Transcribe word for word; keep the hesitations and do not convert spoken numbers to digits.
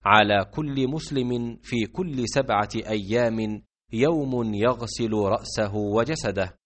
على كل مسلم في كل سبعة أيام يوم يغسل رأسه وجسده.